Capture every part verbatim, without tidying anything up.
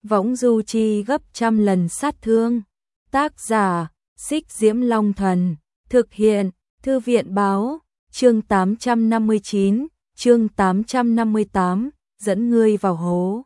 võng du chi gấp trăm lần sát thương. Tác giả, Xích Diễm Long Thần, thực hiện, Thư viện báo, chương tám trăm năm mươi chín, chương tám trăm năm mươi tám, dẫn ngươi vào hố.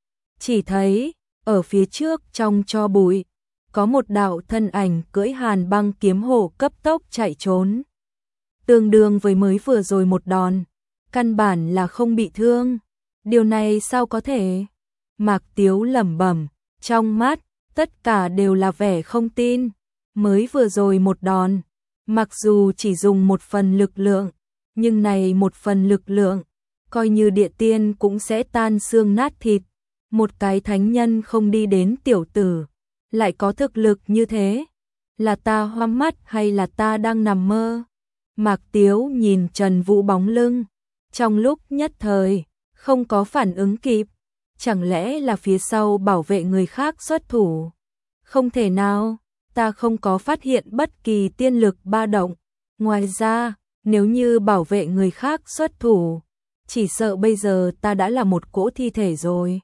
Chỉ thấy, ở phía trước trong tro bụi, có một đạo thân ảnh cưỡi hàn băng kiếm hổ cấp tốc chạy trốn. Tương đương với mới vừa rồi một đòn, căn bản là không bị thương. Điều này sao có thể? Mạc Tiếu lẩm bẩm, trong mắt, tất cả đều là vẻ không tin. Mới vừa rồi một đòn, mặc dù chỉ dùng một phần lực lượng, nhưng này một phần lực lượng, coi như địa tiên cũng sẽ tan xương nát thịt. Một cái thánh nhân không đi đến tiểu tử, lại có thực lực như thế. Là ta hoa mắt hay là ta đang nằm mơ? Mạc Tiếu nhìn Trần Vũ bóng lưng, trong lúc nhất thời, không có phản ứng kịp. Chẳng lẽ là phía sau bảo vệ người khác xuất thủ? Không thể nào, ta không có phát hiện bất kỳ tiên lực ba động. Ngoài ra, nếu như bảo vệ người khác xuất thủ, chỉ sợ bây giờ ta đã là một cỗ thi thể rồi.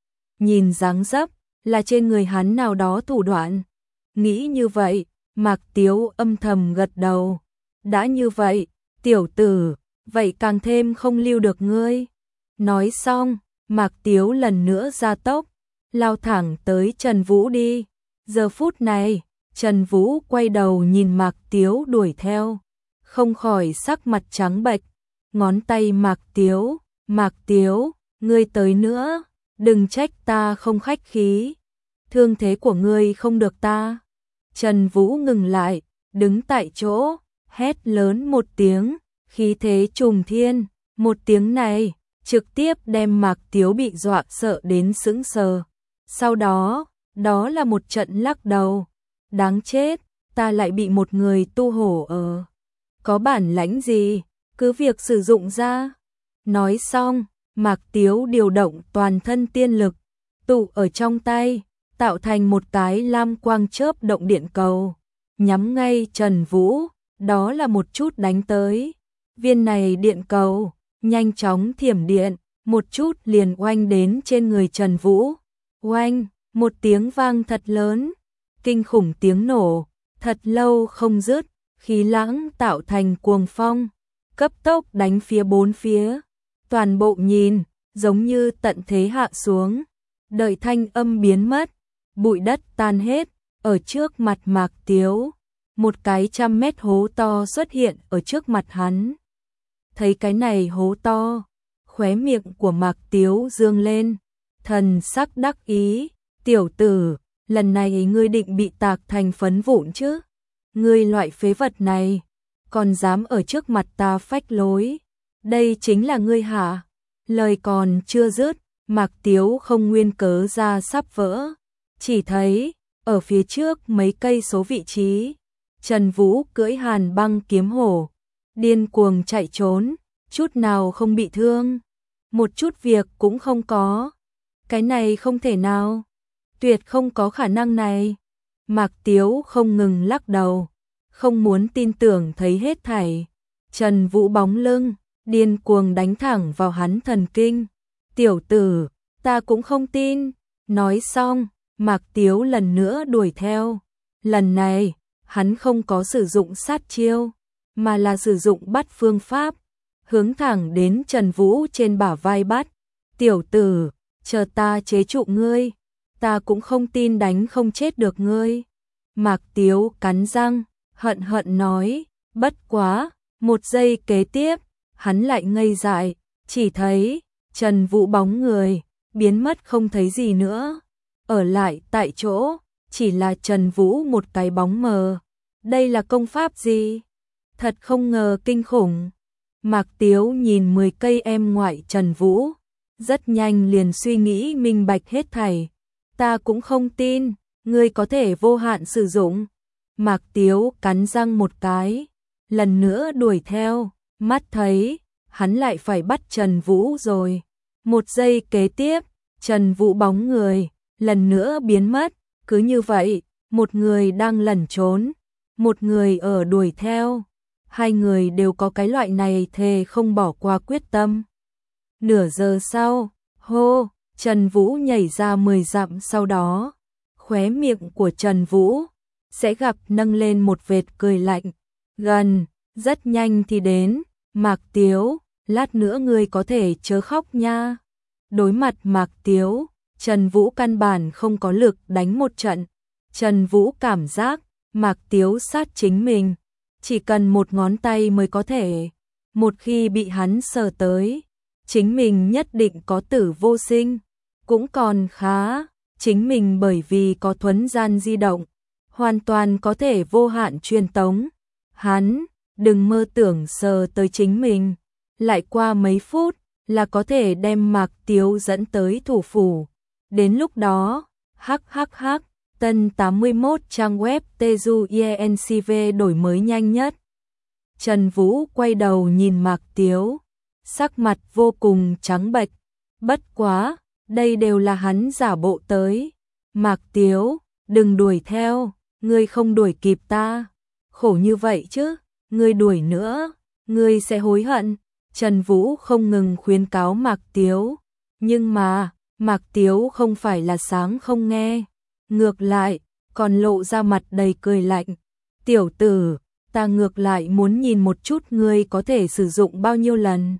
Nhìn dáng dấp, là trên người hắn nào đó thủ đoạn. Nghĩ như vậy, Mạc Tiếu âm thầm gật đầu. Đã như vậy, tiểu tử, vậy càng thêm không lưu được ngươi. Nói xong, Mạc Tiếu lần nữa ra tốc, lao thẳng tới Trần Vũ đi. Giờ phút này, Trần Vũ quay đầu nhìn Mạc Tiếu đuổi theo, không khỏi sắc mặt trắng bệch, ngón tay Mạc Tiếu, Mạc Tiếu, ngươi tới nữa, đừng trách ta không khách khí, thương thế của ngươi không được ta. Trần Vũ ngừng lại, đứng tại chỗ, hét lớn một tiếng, khí thế trùng thiên, một tiếng này, trực tiếp đem Mạc Tiếu bị dọa sợ đến sững sờ. Sau đó, đó là một trận lắc đầu, đáng chết, ta lại bị một người tu hổ ở. Có bản lãnh gì, cứ việc sử dụng ra. Nói xong, Mạc Tiếu điều động toàn thân tiên lực, tụ ở trong tay, tạo thành một cái lam quang chớp động điện cầu, nhắm ngay Trần Vũ, đó là một chút đánh tới. Viên này điện cầu, nhanh chóng thiểm điện, một chút liền oanh đến trên người Trần Vũ. Oanh, một tiếng vang thật lớn, kinh khủng tiếng nổ, thật lâu không dứt, khí lãng tạo thành cuồng phong, cấp tốc đánh phía bốn phía. Toàn bộ nhìn, giống như tận thế hạ xuống, đợi thanh âm biến mất, bụi đất tan hết, ở trước mặt Mạc Tiếu, một cái trăm mét hố to xuất hiện ở trước mặt hắn. Thấy cái này hố to, khóe miệng của Mạc Tiếu dương lên, thần sắc đắc ý, tiểu tử, lần này ngươi định bị tạc thành phấn vụn chứ? Ngươi loại phế vật này, còn dám ở trước mặt ta phách lối, đây chính là ngươi hả? Lời còn chưa dứt, Mạc Tiếu không nguyên cớ ra sắp vỡ, chỉ thấy, ở phía trước mấy cây số vị trí, Trần Vũ cưỡi hàn băng kiếm hổ, điên cuồng chạy trốn, chút nào không bị thương, một chút việc cũng không có. Cái này không thể nào, tuyệt không có khả năng này. Mạc Tiếu không ngừng lắc đầu, không muốn tin tưởng thấy hết thảy. Trần Vũ bóng lưng, điên cuồng đánh thẳng vào hắn thần kinh. Tiểu tử, ta cũng không tin. Nói xong, Mạc Tiếu lần nữa đuổi theo. Lần này, hắn không có sử dụng sát chiêu, mà là sử dụng bắt phương pháp, hướng thẳng đến Trần Vũ trên bả vai bắt. Tiểu tử, chờ ta chế trụ ngươi, ta cũng không tin đánh không chết được ngươi. Mạc Tiếu cắn răng, hận hận nói, bất quá, một giây kế tiếp, hắn lại ngây dại, chỉ thấy Trần Vũ bóng người, biến mất không thấy gì nữa. Ở lại tại chỗ, chỉ là Trần Vũ một cái bóng mờ. Đây là công pháp gì? Thật không ngờ kinh khủng. Mạc Tiếu nhìn mười cây em ngoại Trần Vũ, rất nhanh liền suy nghĩ minh bạch hết thảy. Ta cũng không tin, ngươi có thể vô hạn sử dụng. Mạc Tiếu cắn răng một cái, lần nữa đuổi theo, mắt thấy, hắn lại phải bắt Trần Vũ rồi. Một giây kế tiếp, Trần Vũ bóng người, lần nữa biến mất, cứ như vậy, một người đang lẩn trốn, một người ở đuổi theo. Hai người đều có cái loại này thề không bỏ qua quyết tâm. Nửa giờ sau, hô, Trần Vũ nhảy ra mười dặm sau đó, khóe miệng của Trần Vũ sẽ gặp nâng lên một vệt cười lạnh. Gần, rất nhanh thì đến, Mạc Tiếu, lát nữa ngươi có thể chớ khóc nha. Đối mặt Mạc Tiếu, Trần Vũ căn bản không có lực đánh một trận. Trần Vũ cảm giác Mạc Tiếu sát chính mình, chỉ cần một ngón tay mới có thể. Một khi bị hắn sờ tới, chính mình nhất định có tử vô sinh. Cũng còn khá, chính mình bởi vì có thuấn gian di động, hoàn toàn có thể vô hạn truyền tống. Hắn, đừng mơ tưởng sờ tới chính mình, lại qua mấy phút là có thể đem Mạc Tiếu dẫn tới thủ phủ. Đến lúc đó, hắc hắc hắc, tân tám mươi mốt trang web Teju i en xê vê đổi mới nhanh nhất. Trần Vũ quay đầu nhìn Mạc Tiếu, sắc mặt vô cùng trắng bệch. Bất quá, đây đều là hắn giả bộ tới. Mạc Tiếu, đừng đuổi theo, ngươi không đuổi kịp ta. Khổ như vậy chứ, ngươi đuổi nữa, ngươi sẽ hối hận. Trần Vũ không ngừng khuyến cáo Mạc Tiếu, nhưng mà, Mạc Tiếu không phải là sáng không nghe. Ngược lại, còn lộ ra mặt đầy cười lạnh. Tiểu tử, ta ngược lại muốn nhìn một chút ngươi có thể sử dụng bao nhiêu lần.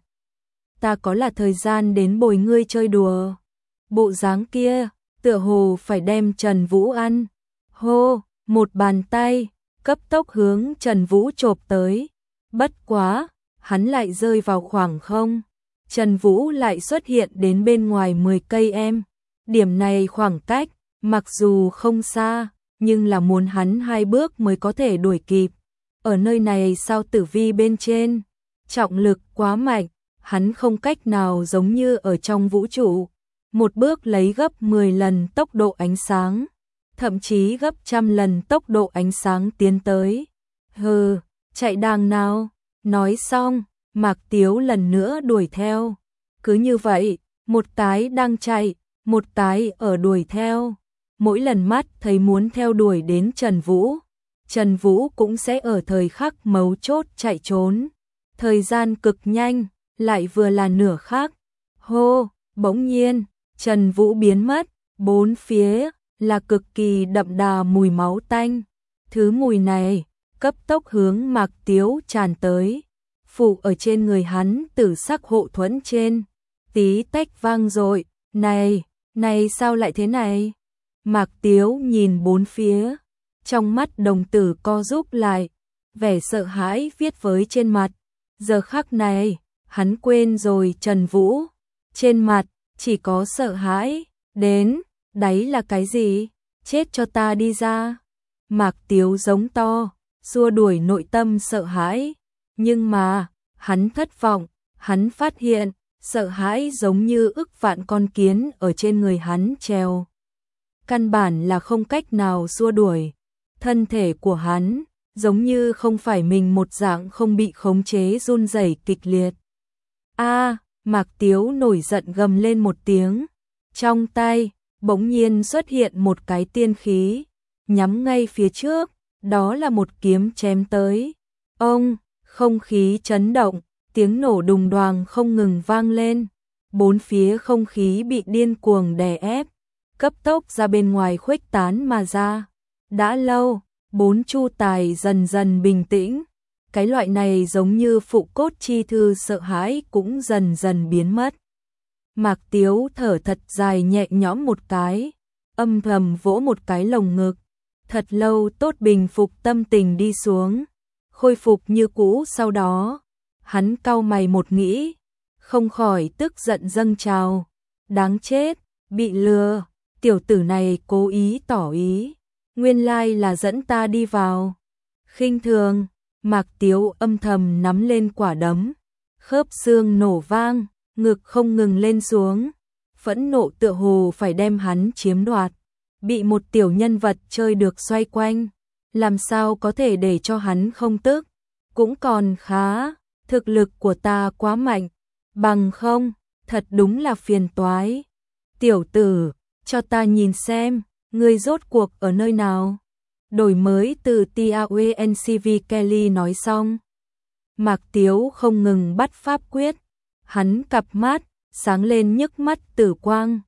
Ta có là thời gian đến bồi ngươi chơi đùa. Bộ dáng kia, tựa hồ phải đem Trần Vũ ăn. Hô, một bàn tay, cấp tốc hướng Trần Vũ chộp tới. Bất quá, hắn lại rơi vào khoảng không. Trần Vũ lại xuất hiện đến bên ngoài mười cây em. Điểm này khoảng cách, mặc dù không xa, nhưng là muốn hắn hai bước mới có thể đuổi kịp. Ở nơi này sao tử vi bên trên, trọng lực quá mạnh, hắn không cách nào giống như ở trong vũ trụ. Một bước lấy gấp mười lần tốc độ ánh sáng, thậm chí gấp trăm lần tốc độ ánh sáng tiến tới. Hừ, chạy đàng nào, nói xong, Mạc Tiếu lần nữa đuổi theo. Cứ như vậy, một tái đang chạy, một tái ở đuổi theo. Mỗi lần mắt thấy muốn theo đuổi đến Trần Vũ, Trần Vũ cũng sẽ ở thời khắc mấu chốt chạy trốn. Thời gian cực nhanh, lại vừa là nửa khắc. Hô, bỗng nhiên, Trần Vũ biến mất, bốn phía là cực kỳ đậm đà mùi máu tanh. Thứ mùi này, cấp tốc hướng Mạc Tiếu tràn tới. Phủ ở trên người hắn tử sắc hộ thuẫn trên, tí tách vang dội. Này, này sao lại thế này? Mạc Tiếu nhìn bốn phía, trong mắt đồng tử co rúm lại, vẻ sợ hãi viết với trên mặt. Giờ khắc này, hắn quên rồi Trần Vũ, trên mặt chỉ có sợ hãi. Đến, đấy là cái gì? Chết cho ta đi ra. Mạc Tiếu giống to, xua đuổi nội tâm sợ hãi. Nhưng mà, hắn thất vọng, hắn phát hiện, sợ hãi giống như ức vạn con kiến ở trên người hắn treo. Căn bản là không cách nào xua đuổi. Thân thể của hắn, giống như không phải mình một dạng không bị khống chế run rẩy kịch liệt. A, Mạc Tiếu nổi giận gầm lên một tiếng. Trong tay, bỗng nhiên xuất hiện một cái tiên khí, nhắm ngay phía trước, đó là một kiếm chém tới. Ông, không khí chấn động, tiếng nổ đùng đoàng không ngừng vang lên. Bốn phía không khí bị điên cuồng đè ép, cấp tốc ra bên ngoài khuếch tán mà ra. Đã lâu, bốn chu tài dần dần bình tĩnh. Cái loại này giống như phụ cốt chi thư sợ hãi cũng dần dần biến mất. Mạc Tiếu thở thật dài nhẹ nhõm một cái, âm thầm vỗ một cái lồng ngực. Thật lâu tốt bình phục tâm tình đi xuống, khôi phục như cũ. Sau đó, hắn cau mày một nghĩ, không khỏi tức giận dâng trào. Đáng chết, bị lừa, tiểu tử này cố ý tỏ ý, nguyên lai là dẫn ta đi vào. Khinh thường, Mạc Tiếu âm thầm nắm lên quả đấm, khớp xương nổ vang, ngực không ngừng lên xuống, phẫn nộ tựa hồ phải đem hắn chiếm đoạt. Bị một tiểu nhân vật chơi được xoay quanh, làm sao có thể để cho hắn không tức. Cũng còn khá, thực lực của ta quá mạnh, bằng không, thật đúng là phiền toái. Tiểu tử, cho ta nhìn xem, ngươi rốt cuộc ở nơi nào. Đổi mới từ Tencv Kelly nói xong. Mạc Tiếu không ngừng bắt pháp quyết, hắn cặp mắt sáng lên nhức mắt tử quang,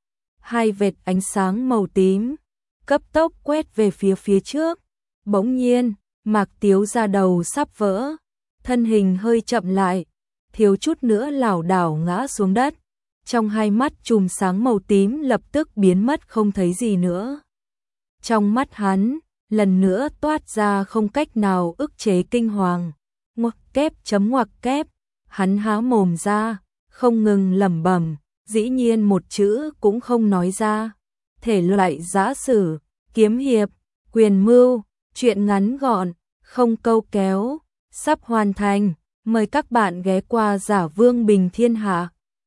hai vệt ánh sáng màu tím cấp tốc quét về phía phía trước. Bỗng nhiên, Mạc Tiếu ra đầu sắp vỡ, thân hình hơi chậm lại, thiếu chút nữa lảo đảo ngã xuống đất. Trong hai mắt chùm sáng màu tím lập tức biến mất không thấy gì nữa. Trong mắt hắn, lần nữa toát ra không cách nào ức chế kinh hoàng. Ngoặc kép chấm ngoặc kép, hắn há mồm ra, không ngừng lẩm bẩm, dĩ nhiên một chữ cũng không nói ra. Thể loại giã sử, kiếm hiệp, quyền mưu, truyện ngắn gọn, không câu kéo, sắp hoàn thành. Mời các bạn ghé qua Giả Vương Bình Thiên Hạ.